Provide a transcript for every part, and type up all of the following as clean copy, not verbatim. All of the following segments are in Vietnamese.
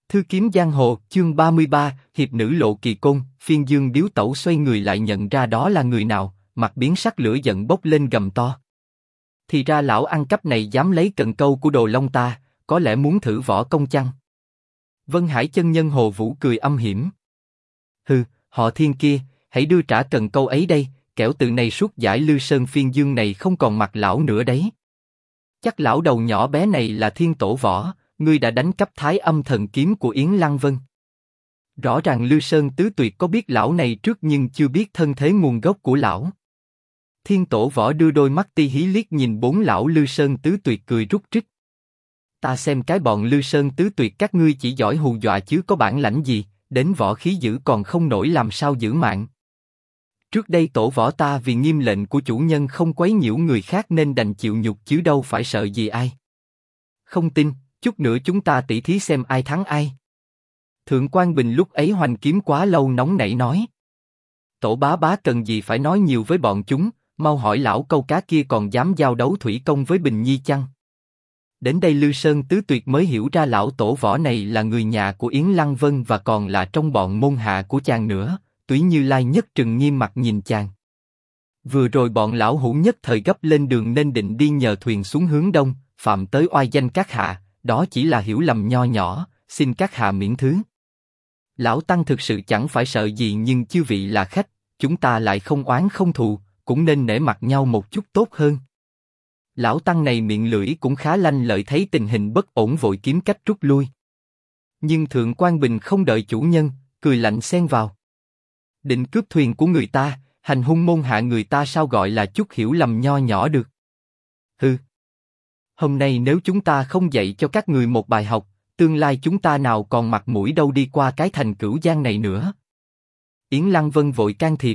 Thư kiếm giang hồ, chương 33, hiệp nữ lộ kỳ côn. Phiên Dương điếu tẩu xoay người lại nhận ra đó là người nào, mặt biến sắc, lửa giận bốc lên gầm to. Thì ra lão ăn cắp này dám lấy cần câu của Đồ Long ta, có lẽ muốn thử võ công chăng? Vân Hải chân nhân Hồ Vũ cười âm hiểm. Hừ, họ Thiên kia, hãy đưa trả cần câu ấy đây, kẻo từ này suốt giải Lư Sơn Phiên Dương này không còn mặt lão nữa đấy. Chắc lão đầu nhỏ bé này là Thiên Tổ Võ, ngươi đã đánh cắp Thái Âm Thần Kiếm của Yến Lăng Vân. Rõ ràng Lư Sơn Tứ Tuyệt có biết lão này trước nhưng chưa biết thân thế nguồn gốc của lão. Thiên Tổ Võ đưa đôi mắt ti hí liếc nhìn bốn lão Lư Sơn Tứ Tuyệt cười rúc rích. Ta xem cái bọn Lư Sơn Tứ Tuyệt các ngươi chỉ giỏi hù dọa chứ có bản lãnh gì, đến võ khí giữ còn không nổi làm sao giữ mạng. Trước đây Tổ Võ ta vì nghiêm lệnh của chủ nhân không quấy nhiễu người khác nên đành chịu nhục chứ đâu phải sợ gì ai. Không tin, chút nữa chúng ta tỉ thí xem ai thắng ai. Thượng Quan Bình lúc ấy hoành kiếm quá lâu nóng nảy nói. Tổ bá bá cần gì phải nói nhiều với bọn chúng, mau hỏi lão câu cá kia còn dám giao đấu thủy công với Bình Nhi chăng? Đến đây Lư Sơn Tứ Tuyệt mới hiểu ra lão Tổ Võ này là người nhà của Yến Lăng Vân và còn là trong bọn môn hạ của chàng nữa. Túy Như Lai nhất trừng nghiêm mặt nhìn chàng. Vừa rồi bọn lão hủ nhất thời gấp lên đường nên định đi nhờ thuyền xuống hướng đông, phạm tới oai danh các hạ, đó chỉ là hiểu lầm nho nhỏ, xin các hạ miễn thứ. Lão Tăng thực sự chẳng phải sợ gì nhưng chư vị là khách, chúng ta lại không oán không thù, cũng nên nể mặt nhau một chút tốt hơn. Lão Tăng này miệng lưỡi cũng khá lanh lợi, thấy tình hình bất ổn vội kiếm cách rút lui. Nhưng Thượng Quan Bình không đợi chủ nhân, cười lạnh xen vào. Định cướp thuyền của người ta, hành hung môn hạ người ta sao gọi là chút hiểu lầm nho nhỏ được? Hừ. Hôm nay nếu chúng ta không dạy cho các người một bài học, tương lai chúng ta nào còn mặt mũi đâu đi qua cái thành Cửu Giang này nữa. Yến Lăng Vân vội can thiệp.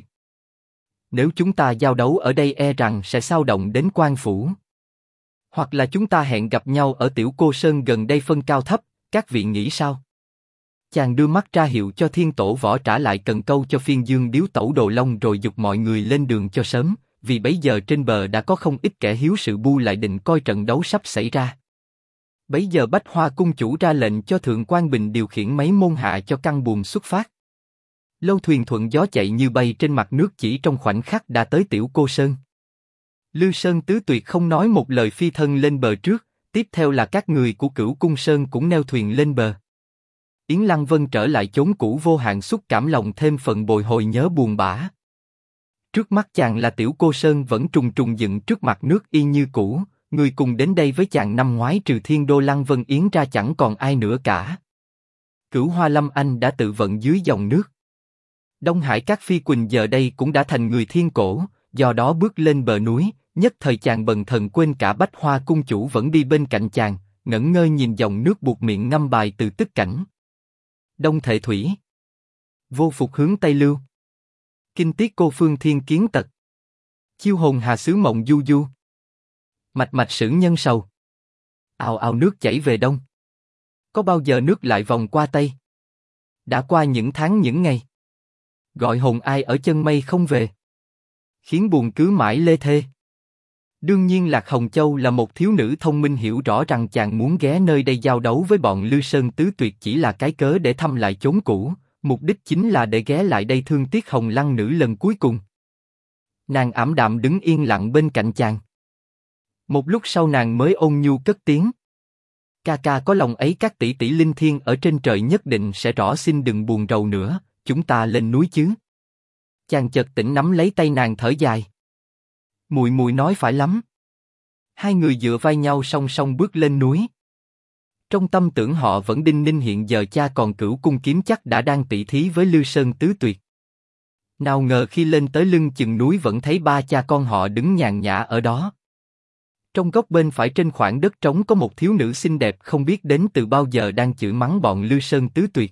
Nếu chúng ta giao đấu ở đây e rằng sẽ xao động đến quan phủ. Hoặc là chúng ta hẹn gặp nhau ở Tiểu Cô Sơn gần đây phân cao thấp, các vị nghĩ sao? Chàng đưa mắt ra hiệu cho Thiên Tổ Võ trả lại cần câu cho Phiên Dương điếu tẩu Đồ Long rồi giục mọi người lên đường cho sớm, vì bấy giờ trên bờ đã có không ít kẻ hiếu sự bu lại định coi trận đấu sắp xảy ra. Bấy giờ Bách Hoa cung chủ ra lệnh cho Thượng Quan Bình điều khiển mấy môn hạ cho căng buồm xuất phát. Lâu thuyền thuận gió chạy như bay trên mặt nước, chỉ trong khoảnh khắc đã tới Tiểu Cô Sơn. Lư Sơn Tứ Tuyệt không nói một lời phi thân lên bờ trước, tiếp theo là các người của Cửu Cung Sơn cũng neo thuyền lên bờ. Yến Lăng Vân trở lại chốn cũ vô hạn xúc cảm lòng thêm phần bồi hồi nhớ buồn bã. Trước mắt chàng là Tiểu Cô Sơn vẫn trùng trùng dựng trước mặt nước y như cũ, người cùng đến đây với chàng năm ngoái trừ Thiên Đô Lăng Vân Yến ra chẳng còn ai nữa cả. Cửu Hoa Lâm Anh đã tự vận dưới dòng nước. Đông Hải các phi quỳnh giờ đây cũng đã thành người thiên cổ, do đó bước lên bờ núi, nhất thời chàng bần thần quên cả Bách Hoa cung chủ vẫn đi bên cạnh chàng, ngẩn ngơ nhìn dòng nước buột miệng ngâm bài từ Tức Cảnh. Đông Thệ Thủy, Vô Phục hướng Tây Lưu, Kinh Tiết Cô Phương Thiên Kiến Tật, Chiêu Hồn Hà Xứ Mộng Du Du, Mạch Mạch Sử Nhân Sầu. Ào ào nước chảy về đông. Có bao giờ nước lại vòng qua Tây? Đã qua những tháng những ngày. Gọi hồn ai ở chân mây không về. Khiến buồn cứ mãi lê thê. Đương nhiên Lạc Hồng Châu là một thiếu nữ thông minh, hiểu rõ rằng chàng muốn ghé nơi đây giao đấu với bọn Lư Sơn Tứ Tuyệt chỉ là cái cớ để thăm lại chốn cũ, mục đích chính là để ghé lại đây thương tiếc Hồng Lăng nữ lần cuối cùng. Nàng ảm đạm đứng yên lặng bên cạnh chàng. Một lúc sau nàng mới ôn nhu cất tiếng. Ca ca có lòng ấy, các tỷ tỷ linh thiêng ở trên trời nhất định sẽ rõ, xin đừng buồn rầu nữa, chúng ta lên núi chứ. Chàng chợt tỉnh nắm lấy tay nàng thở dài. Mùi mùi nói phải lắm. Hai người dựa vai nhau song song bước lên núi. Trong tâm tưởng họ vẫn đinh ninh hiện giờ cha còn Cửu Cung kiếm chắc đã đang tỷ thí với Lư Sơn Tứ Tuyệt. Nào ngờ khi lên tới lưng chừng núi vẫn thấy ba cha con họ đứng nhàn nhã ở đó. Trong góc bên phải trên khoảng đất trống có một thiếu nữ xinh đẹp không biết đến từ bao giờ đang chửi mắng bọn Lư Sơn Tứ Tuyệt.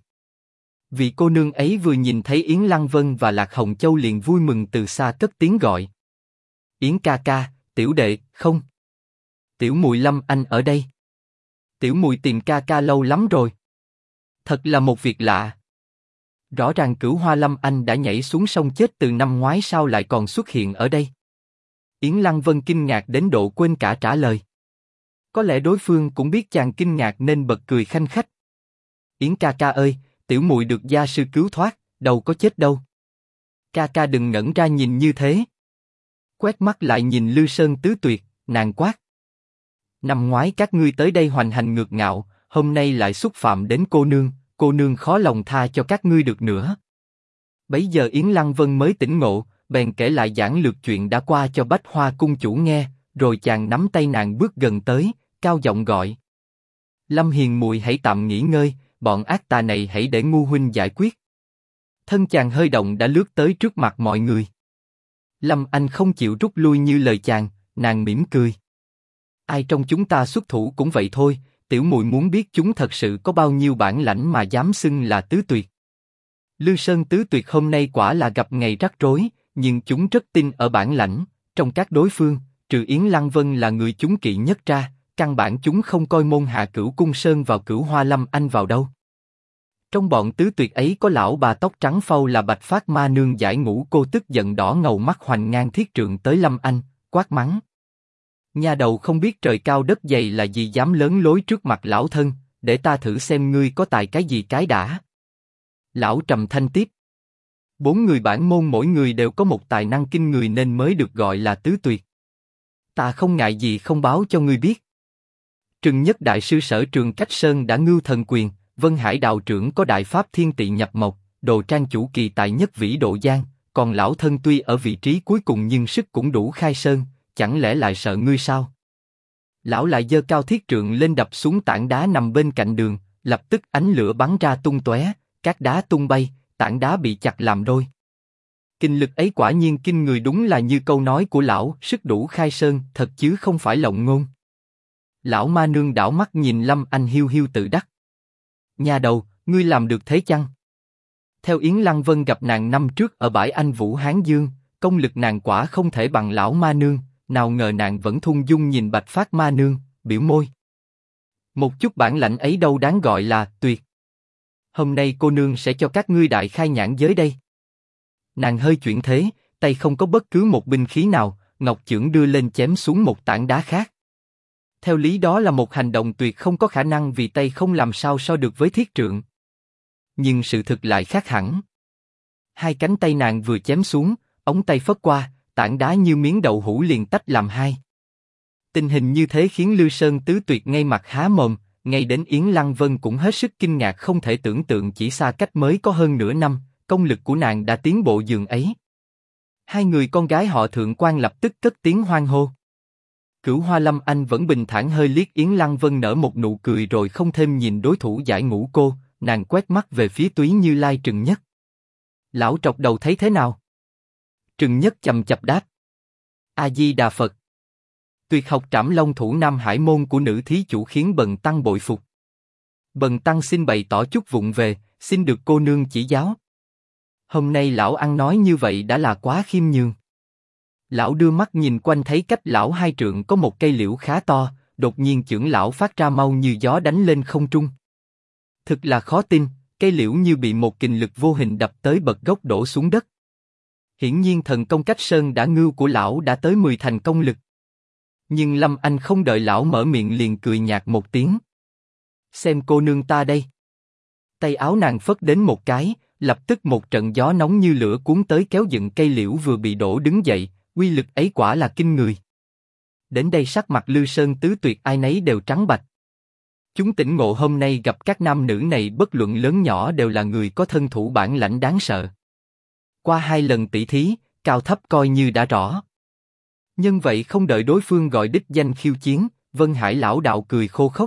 Vị cô nương ấy vừa nhìn thấy Yến Lăng Vân và Lạc Hồng Châu liền vui mừng từ xa cất tiếng gọi. Yến ca ca, tiểu đệ, không. Tiểu muội Lâm Anh ở đây. Tiểu muội tìm ca ca lâu lắm rồi. Thật là một việc lạ. Rõ ràng Cửu Hoa Lâm Anh đã nhảy xuống sông chết từ năm ngoái, sao lại còn xuất hiện ở đây? Yến Lăng Vân kinh ngạc đến độ quên cả trả lời. Có lẽ đối phương cũng biết chàng kinh ngạc nên bật cười khanh khách. Yến ca ca ơi, tiểu muội được gia sư cứu thoát, đâu có chết đâu. Ca ca đừng ngẩn ra nhìn như thế. Quét mắt lại nhìn Lư Sơn Tứ Tuyệt, nàng quát. Năm ngoái các ngươi tới đây hoành hành ngược ngạo, hôm nay lại xúc phạm đến cô nương khó lòng tha cho các ngươi được nữa. Bấy giờ Yến Lăng Vân mới tỉnh ngộ, bèn kể lại giản lược chuyện đã qua cho Bách Hoa cung chủ nghe, rồi chàng nắm tay nàng bước gần tới, cao giọng gọi. Lâm Hiền muội hãy tạm nghỉ ngơi, bọn ác tà này hãy để ngu huynh giải quyết. Thân chàng hơi động đã lướt tới trước mặt mọi người. Lâm Anh không chịu rút lui như lời chàng, nàng mỉm cười. Ai trong chúng ta xuất thủ cũng vậy thôi, tiểu muội muốn biết chúng thật sự có bao nhiêu bản lãnh mà dám xưng là tứ tuyệt. Lư Sơn Tứ Tuyệt hôm nay quả là gặp ngày rắc rối, nhưng chúng rất tin ở bản lãnh. Trong các đối phương, trừ Yến Lăng Vân là người chúng kỵ nhất ra, căn bản chúng không coi môn hạ Cửu Cung Sơn vào Cửu Hoa Lâm Anh vào đâu. Trong bọn tứ tuyệt ấy có lão bà tóc trắng phau là Bạch Phát Ma Nương Giải Ngũ Cô, tức giận đỏ ngầu mắt hoành ngang thiết trượng tới Lâm Anh, quát mắng. Nha đầu không biết trời cao đất dày là gì dám lớn lối trước mặt lão thân, để ta thử xem ngươi có tài cái gì cái đã. Lão trầm thanh tiếp. 4 người bản môn mỗi người đều có một tài năng kinh người nên mới được gọi là tứ tuyệt. Ta không ngại gì không báo cho ngươi biết. Trừng Nhất đại sư Sở Trường Cách Sơn đã ngưu thần quyền, Vân Hải đạo trưởng có đại pháp thiên tị nhập mộc, Đồ Trang chủ kỳ tài nhất vĩ độ giang, còn lão thân tuy ở vị trí cuối cùng nhưng sức cũng đủ khai sơn, chẳng lẽ lại sợ ngươi sao? Lão lại giơ cao thiết trượng lên đập xuống tảng đá nằm bên cạnh đường, lập tức ánh lửa bắn ra tung tóe, các đá tung bay, tảng đá bị chặt làm đôi. Kinh lực ấy quả nhiên kinh người, đúng là như câu nói của lão, sức đủ khai sơn, thật chứ không phải lộng ngôn. Lão Ma Nương đảo mắt nhìn Lâm Anh hiu hiu tự đắc. Nhà đầu, ngươi làm được thế chăng? Theo Yến Lăng Vân gặp nàng năm trước ở bãi Anh Vũ Hán Dương, công lực nàng quả không thể bằng lão Ma Nương, nào ngờ nàng vẫn thung dung nhìn Bạch Phát Ma Nương, biểu môi. Một chút bản lãnh ấy đâu đáng gọi là tuyệt. Hôm nay cô nương sẽ cho các ngươi đại khai nhãn giới đây. Nàng hơi chuyển thế, tay không có bất cứ một binh khí nào, ngọc chưởng đưa lên chém xuống một tảng đá khác. Theo lý đó là một hành động tuyệt không có khả năng vì tay không làm sao so được với thiết trượng. Nhưng sự thực lại khác hẳn. Hai cánh tay nàng vừa chém xuống, ống tay phất qua, tảng đá như miếng đậu hũ liền tách làm hai. Tình hình như thế khiến Lư Sơn Tứ Tuyệt ngay mặt há mồm, ngay đến Yến Lăng Vân cũng hết sức kinh ngạc, không thể tưởng tượng chỉ xa cách mới có hơn nửa năm, công lực của nàng đã tiến bộ dường ấy. Hai người con gái họ Thượng quan lập tức cất tiếng hoan hô. Cửu Hoa Lâm Anh vẫn bình thản hơi liếc Yến Lăng Vân nở một nụ cười rồi không thêm nhìn đối thủ Giải Ngũ Cô, nàng quét mắt về phía Túy Như Lai Trừng Nhất. Lão trọc đầu thấy thế nào? Trừng Nhất chầm chập đáp. A Di Đà Phật. Tuyệt học Trảm Long Thủ Nam Hải môn của nữ thí chủ khiến bần tăng bội phục. Bần tăng xin bày tỏ chút vụng về, xin được cô nương chỉ giáo. Hôm nay lão ăn nói như vậy đã là quá khiêm nhường. Lão đưa mắt nhìn quanh thấy cách lão hai trượng có một cây liễu khá to, đột nhiên chưởng lão phát ra mau như gió đánh lên không trung. Thực là khó tin, cây liễu như bị một kình lực vô hình đập tới bật gốc đổ xuống đất. Hiển nhiên thần công Cách Sơn đã ngưu của lão đã tới 10 thành công lực. Nhưng Lâm Anh không đợi lão mở miệng liền cười nhạt một tiếng. Xem cô nương ta đây. Tay áo nàng phất đến một cái, lập tức một trận gió nóng như lửa cuốn tới kéo dựng cây liễu vừa bị đổ đứng dậy, uy lực ấy quả là kinh người. Đến đây sắc mặt Lư Sơn Tứ Tuyệt ai nấy đều trắng bạch. Chúng tỉnh ngộ hôm nay gặp các nam nữ này bất luận lớn nhỏ đều là người có thân thủ bản lãnh đáng sợ. Qua 2 lần tỷ thí, cao thấp coi như đã rõ. Nhân vậy không đợi đối phương gọi đích danh khiêu chiến, Vân Hải lão đạo cười khô khốc.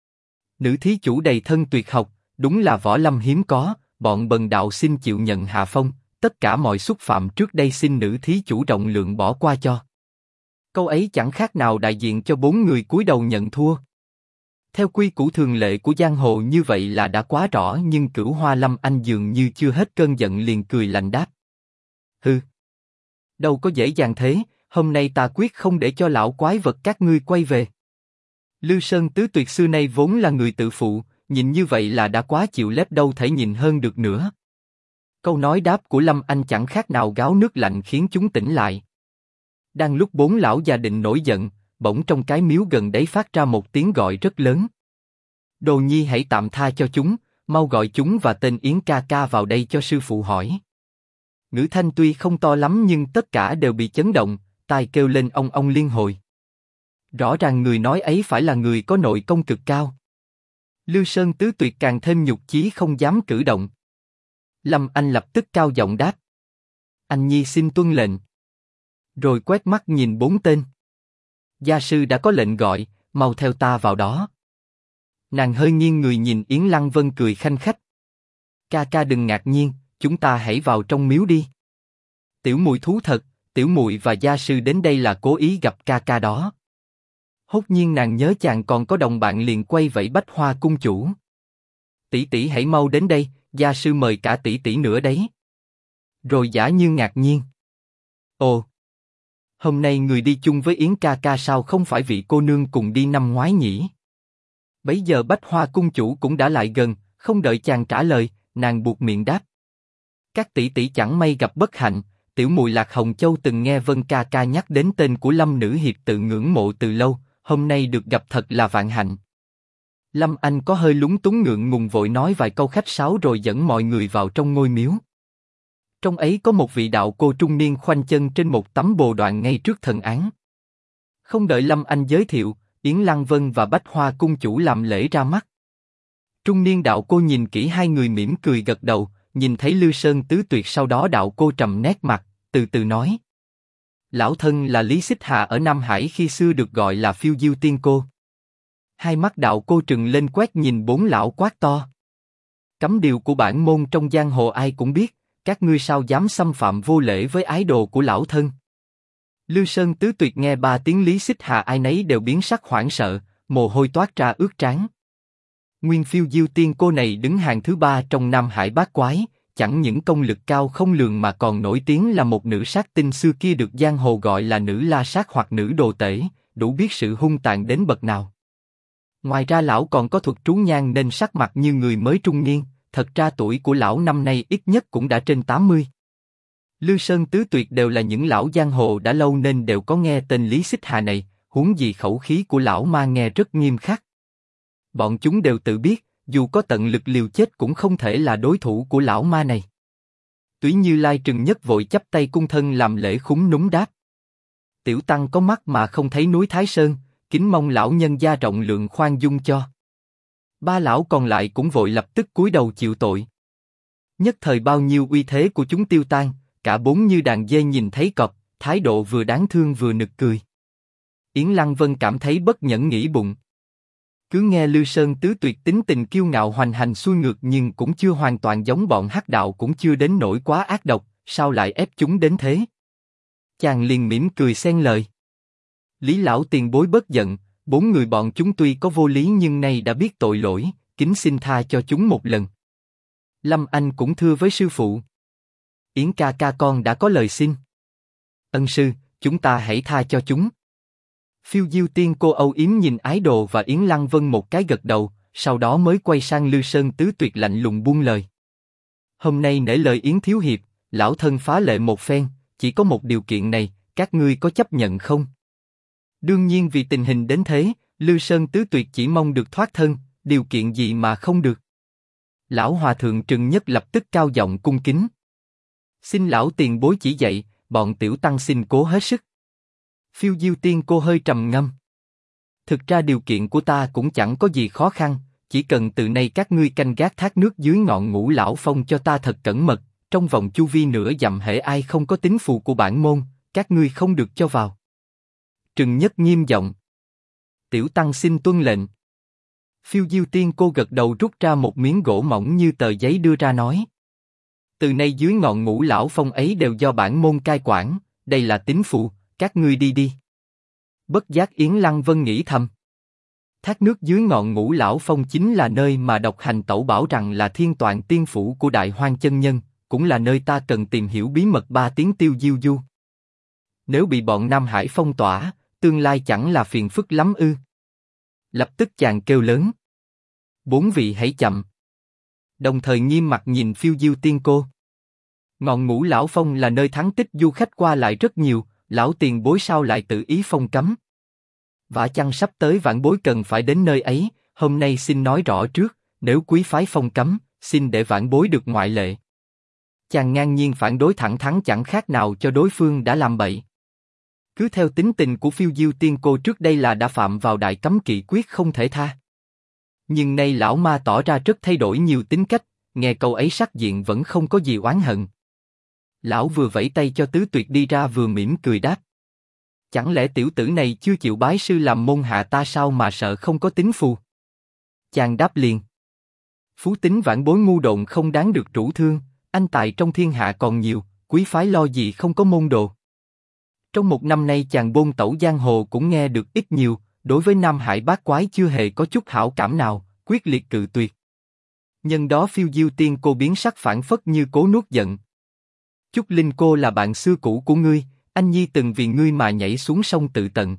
Nữ thí chủ đầy thân tuyệt học, đúng là võ lâm hiếm có, bọn bần đạo xin chịu nhận hạ phong, tất cả mọi xúc phạm trước đây xin nữ thí chủ rộng lượng bỏ qua cho. Câu ấy chẳng khác nào đại diện cho 4 người cúi đầu nhận thua. Theo quy củ thường lệ của giang hồ như vậy là đã quá rõ, nhưng Cửu Hoa Lâm Anh dường như chưa hết cơn giận liền cười lạnh đáp. Hừ, đâu có dễ dàng thế, hôm nay ta quyết không để cho lão quái vật các ngươi quay về. Lư Sơn Tứ Tuyệt xưa nay vốn là người tự phụ, nhìn như vậy là đã quá chịu lép, đâu thể nhìn hơn được nữa. Câu nói đáp của Lâm Anh chẳng khác nào gáo nước lạnh khiến chúng tỉnh lại. Đang lúc 4 lão già định nổi giận, bỗng trong cái miếu gần đấy phát ra một tiếng gọi rất lớn. Đồ nhi hãy tạm tha cho chúng, Mau gọi chúng và tên Yến ca ca vào đây cho sư phụ hỏi. Ngữ thanh tuy không to lắm nhưng tất cả đều bị chấn động, tai kêu lên ong ong liên hồi. Rõ ràng người nói ấy phải là người có nội công cực cao. Lư Sơn Tứ Tuyệt càng thêm nhục chí không dám cử động. Lâm Anh lập tức cao giọng đáp. Anh nhi xin tuân lệnh. Rồi quét mắt nhìn bốn tên. Gia sư đã có lệnh gọi, mau theo ta vào đó. Nàng hơi nghiêng người nhìn Yến Lăng Vân cười khanh khách. Ca ca đừng ngạc nhiên, chúng ta hãy vào trong miếu đi. Tiểu muội thú thật, tiểu muội và gia sư đến đây là cố ý gặp ca ca đó. Hốt nhiên nàng nhớ chàng còn có đồng bạn liền quay vẫy Bách Hoa cung chủ. Tỷ tỷ hãy mau đến đây, gia sư mời cả tỷ tỷ nữa đấy. Rồi giả như ngạc nhiên. Ồ, hôm nay người đi chung với Yến ca ca sao không phải vị cô nương cùng đi năm ngoái nhỉ? Bấy giờ Bách Hoa cung chủ cũng đã lại gần, không đợi chàng trả lời, nàng buột miệng đáp. Các tỷ tỷ chẳng may gặp bất hạnh, tiểu muội Lạc Hồng Châu từng nghe Vân ca ca nhắc đến tên của Lâm nữ hiệp tự ngưỡng mộ từ lâu, hôm nay được gặp thật là vạn hạnh. Lâm Anh có hơi lúng túng ngượng ngùng vội nói vài câu khách sáo rồi dẫn mọi người vào trong ngôi miếu. Trong ấy có một vị đạo cô trung niên khoanh chân trên một tấm bồ đoạn ngay trước thần án. Không đợi Lâm Anh giới thiệu, Yến Lăng Vân và Bách Hoa cung chủ làm lễ ra mắt. Trung niên đạo cô nhìn kỹ hai người mỉm cười gật đầu, nhìn thấy Lư Sơn Tứ Tuyệt sau đó đạo cô trầm nét mặt, từ từ nói. Lão thân là Lý Xích Hà ở Nam Hải khi xưa được gọi là Phiêu Diêu Tiên Cô. Hai mắt đạo cô trừng lên quét nhìn bốn lão quát to. Cấm điều của bản môn trong giang hồ ai cũng biết, các ngươi sao dám xâm phạm vô lễ với ái đồ của lão thân. Lư Sơn Tứ Tuyệt nghe ba tiếng Lý Xích Hà ai nấy đều biến sắc hoảng sợ, mồ hôi toát ra ướt trán. Nguyên Phiêu Diêu Tiên Cô này đứng hàng thứ ba trong Nam Hải bát quái, chẳng những công lực cao không lường mà còn nổi tiếng là một nữ sát tinh xưa kia được giang hồ gọi là nữ la sát hoặc nữ đồ tể, đủ biết sự hung tàn đến bậc nào. Ngoài ra lão còn có thuật trú nhang nên sắc mặt như người mới trung niên, thật ra tuổi của lão năm nay ít nhất cũng đã trên 80. Lư Sơn Tứ Tuyệt đều là những lão giang hồ đã lâu nên đều có nghe tên Lý Xích Hà này, huống gì khẩu khí của lão ma nghe rất nghiêm khắc. Bọn chúng đều tự biết, dù có tận lực liều chết cũng không thể là đối thủ của lão ma này. Túy Như Lai Trừng Nhất vội chắp tay cung thân làm lễ khúm núm đáp. Tiểu tăng có mắt mà không thấy núi Thái Sơn, kính mong lão nhân gia rộng lượng khoan dung cho. Ba lão còn lại cũng vội lập tức cúi đầu chịu tội. Nhất thời bao nhiêu uy thế của chúng tiêu tan, cả bốn như đàn dê nhìn thấy cọp, thái độ vừa đáng thương vừa nực cười. Yến Lăng Vân cảm thấy bất nhẫn nghĩ bụng. Cứ nghe Lư Sơn Tứ Tuyệt tính tình kiêu ngạo hoành hành xuôi ngược nhưng cũng chưa hoàn toàn giống bọn hắc đạo cũng chưa đến nỗi quá ác độc, sao lại ép chúng đến thế? Chàng liền mỉm cười xen lời. Lý lão tiền bối bớt giận, bốn người bọn chúng tuy có vô lý nhưng nay đã biết tội lỗi, kính xin tha cho chúng một lần. Lâm Anh cũng thưa với sư phụ. Yến ca ca con đã có lời xin. Ân sư, chúng ta hãy tha cho chúng. Phiêu Diêu Tiên Cô âu yếm nhìn ái đồ và Yến Lăng Vân một cái gật đầu, sau đó mới quay sang Lư Sơn Tứ Tuyệt lạnh lùng buông lời. Hôm nay nể lời Yến thiếu hiệp, lão thân phá lệ một phen, chỉ có một điều kiện này, các ngươi có chấp nhận không? Đương nhiên vì tình hình đến thế, Lư Sơn Tứ Tuyệt chỉ mong được thoát thân, điều kiện gì mà không được? Lão hòa thượng Trừng Nhất lập tức cao giọng cung kính. Xin lão tiền bối chỉ dạy, bọn tiểu tăng xin cố hết sức. Phiêu Diêu Tiên Cô hơi trầm ngâm. Thực ra điều kiện của ta cũng chẳng có gì khó khăn, chỉ cần từ nay các ngươi canh gác thác nước dưới ngọn Ngũ Lão Phong cho ta thật cẩn mật, trong vòng chu vi nửa dặm hễ ai không có tín phù của bản môn, các ngươi không được cho vào. Trừng Nhất nghiêm giọng. Tiểu tăng xin tuân lệnh. Phiêu Diêu Tiên Cô gật đầu rút ra một miếng gỗ mỏng như tờ giấy đưa ra nói. Từ nay dưới ngọn Ngũ Lão Phong ấy đều do bản môn cai quản, đây là tín phù, các ngươi đi đi. Bất giác Yến Lăng Vân nghĩ thầm. Thác nước dưới ngọn Ngũ Lão Phong chính là nơi mà độc hành tẩu bảo rằng là thiên toàn tiên phủ của Đại Hoang chân nhân, cũng là nơi ta cần tìm hiểu bí mật 3 tiếng Tiêu Diêu Du. Nếu bị bọn Nam Hải phong tỏa, tương lai chẳng là phiền phức lắm ư? Lập tức chàng kêu lớn. Bốn vị hãy chậm. Đồng thời nghiêm mặt nhìn Phiêu Diêu Tiên Cô. Ngọn Ngũ Lão Phong là nơi thắng tích du khách qua lại rất nhiều, lão tiền bối sao lại tự ý phong cấm? Vả chăng sắp tới vãn bối cần phải đến nơi ấy, hôm nay xin nói rõ trước, Nếu quý phái phong cấm, xin để vãn bối được ngoại lệ. Chàng ngang nhiên phản đối thẳng thắn chẳng khác nào cho đối phương đã làm bậy. Cứ theo tính tình của Phiêu Diêu Tiên Cô trước đây là đã phạm vào đại cấm kỵ quyết không thể tha. Nhưng nay lão ma tỏ ra rất thay đổi nhiều tính cách, nghe câu ấy sắc diện vẫn không có gì oán hận. Lão vừa vẫy tay cho Tứ Tuyệt đi ra vừa mỉm cười đáp. Chẳng lẽ tiểu tử này chưa chịu bái sư làm môn hạ ta sao mà sợ không có tính phù? Chàng đáp liền. Phú tính vãn bối ngu độn không đáng được rủ thương, anh tài trong thiên hạ còn nhiều, quý phái lo gì không có môn đồ. Trong một năm nay chàng bôn tẩu giang hồ cũng nghe được ít nhiều, đối với Nam Hải bát quái chưa hề có chút hảo cảm nào, quyết liệt cự tuyệt. Nhân đó Phiêu Diêu Tiên Cô biến sắc phản phất như cố nuốt giận. Chúc Linh cô là bạn xưa cũ của ngươi, anh nhi từng vì ngươi mà nhảy xuống sông tự tận.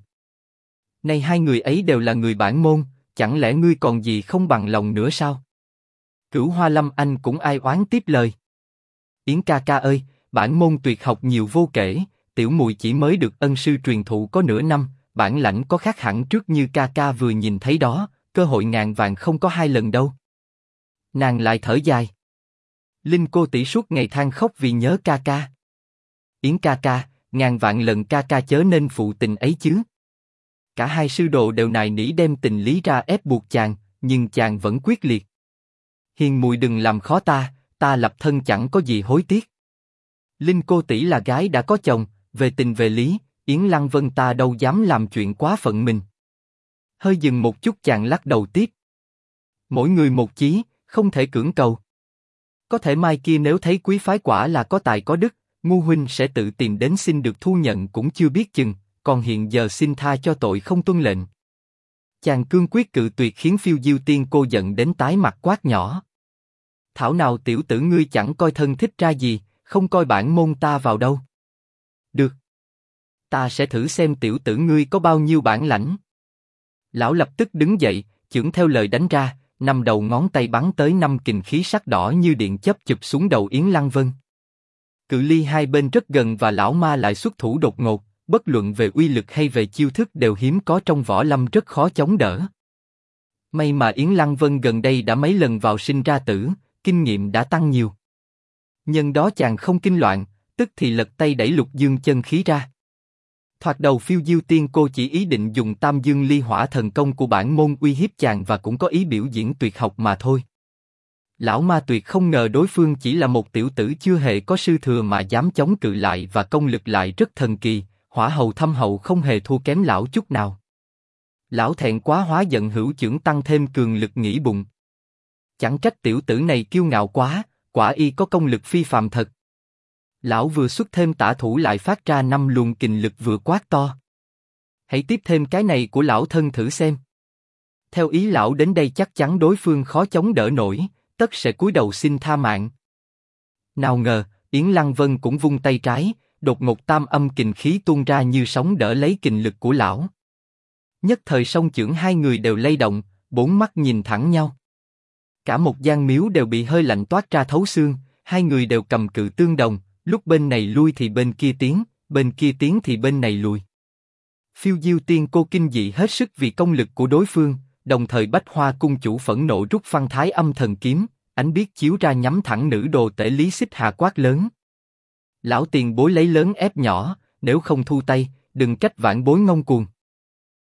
Nay hai người ấy đều là người bản môn, chẳng lẽ ngươi còn gì không bằng lòng nữa sao? Cửu Hoa Lâm Anh cũng ai oán tiếp lời. Yến ca ca ơi, bản môn tuyệt học nhiều vô kể, tiểu muội chỉ mới được ân sư truyền thụ có nửa năm, bản lãnh có khác hẳn trước như ca ca vừa nhìn thấy đó, cơ hội ngàn vàng không có hai lần đâu. Nàng lại thở dài. Linh cô tỷ suốt ngày than khóc vì nhớ ca ca. Yến ca ca, ngàn vạn lần ca ca chớ nên phụ tình ấy chứ. Cả hai sư đồ đều nài nỉ đem tình lý ra ép buộc chàng, nhưng chàng vẫn quyết liệt. Hiền muội đừng làm khó ta, ta lập thân chẳng có gì hối tiếc. Linh cô tỷ là gái đã có chồng, về tình về lý, Yến Lăng Vân ta đâu dám làm chuyện quá phận mình. Hơi dừng một chút chàng lắc đầu tiếp. Mỗi người một chí, không thể cưỡng cầu. Có thể mai kia nếu thấy quý phái quả là có tài có đức, ngu huynh sẽ tự tìm đến xin được thu nhận cũng chưa biết chừng, còn hiện giờ xin tha cho tội không tuân lệnh. Chàng cương quyết cự tuyệt khiến Phiêu Diêu Tiên Cô giận đến tái mặt quát nhỏ. Thảo nào tiểu tử ngươi chẳng coi thân thích ra gì, không coi bản môn ta vào đâu. Được. Ta sẽ thử xem tiểu tử ngươi có bao nhiêu bản lãnh. Lão lập tức đứng dậy, chưởng theo lời đánh ra, năm đầu ngón tay bắn tới năm kình khí sắc đỏ như điện chớp chụp xuống đầu Yến Lăng Vân. Cự ly hai bên rất gần và lão ma lại xuất thủ đột ngột, bất luận về uy lực hay về chiêu thức đều hiếm có trong võ lâm rất khó chống đỡ. May mà Yến Lăng Vân gần đây đã mấy lần vào sinh ra tử, kinh nghiệm đã tăng nhiều. Nhân đó chàng không kinh loạn, tức thì lật tay đẩy Lục Dương chân khí ra. Thoạt đầu Phiêu Diêu Tiên Cô chỉ ý định dùng Tam Dương Ly Hỏa thần công của bản môn uy hiếp chàng và cũng có ý biểu diễn tuyệt học mà thôi. Lão ma tuyệt không ngờ đối phương chỉ là một tiểu tử chưa hề có sư thừa mà dám chống cự lại và công lực lại rất thần kỳ, hỏa hầu thâm hậu không hề thua kém lão chút nào. Lão thẹn quá hóa giận hữu chưởng tăng thêm cường lực nghĩ bụng. Chẳng trách tiểu tử này kiêu ngạo quá, quả y có công lực phi phàm thật. Lão vừa xuất thêm tả thủ lại phát ra 5 luồng kình lực vừa quát to. Hãy tiếp thêm cái này của lão thân thử xem. Theo ý lão đến đây chắc chắn đối phương khó chống đỡ nổi, tất sẽ cúi đầu xin tha mạng. Nào ngờ, Yến Lăng Vân cũng vung tay trái, đột ngột tam âm kình khí tuôn ra như sóng đỡ lấy kình lực của lão. Nhất thời song chưởng hai người đều lay động, bốn mắt nhìn thẳng nhau. Cả một gian miếu đều bị hơi lạnh toát ra thấu xương, hai người đều cầm cự tương đồng, lúc bên này lui thì bên kia tiến, bên kia tiến thì bên này lùi. Phiêu Diêu Tiên Cô kinh dị hết sức vì công lực của đối phương, đồng thời Bách Hoa cung chủ phẫn nộ rút Phăng Thái Âm thần kiếm, ánh biết chiếu ra nhắm thẳng nữ đồ tể Lý Xích Hà quát lớn. Lão tiền bối lấy lớn ép nhỏ, nếu không thu tay, đừng trách vãn bối ngông cuồng.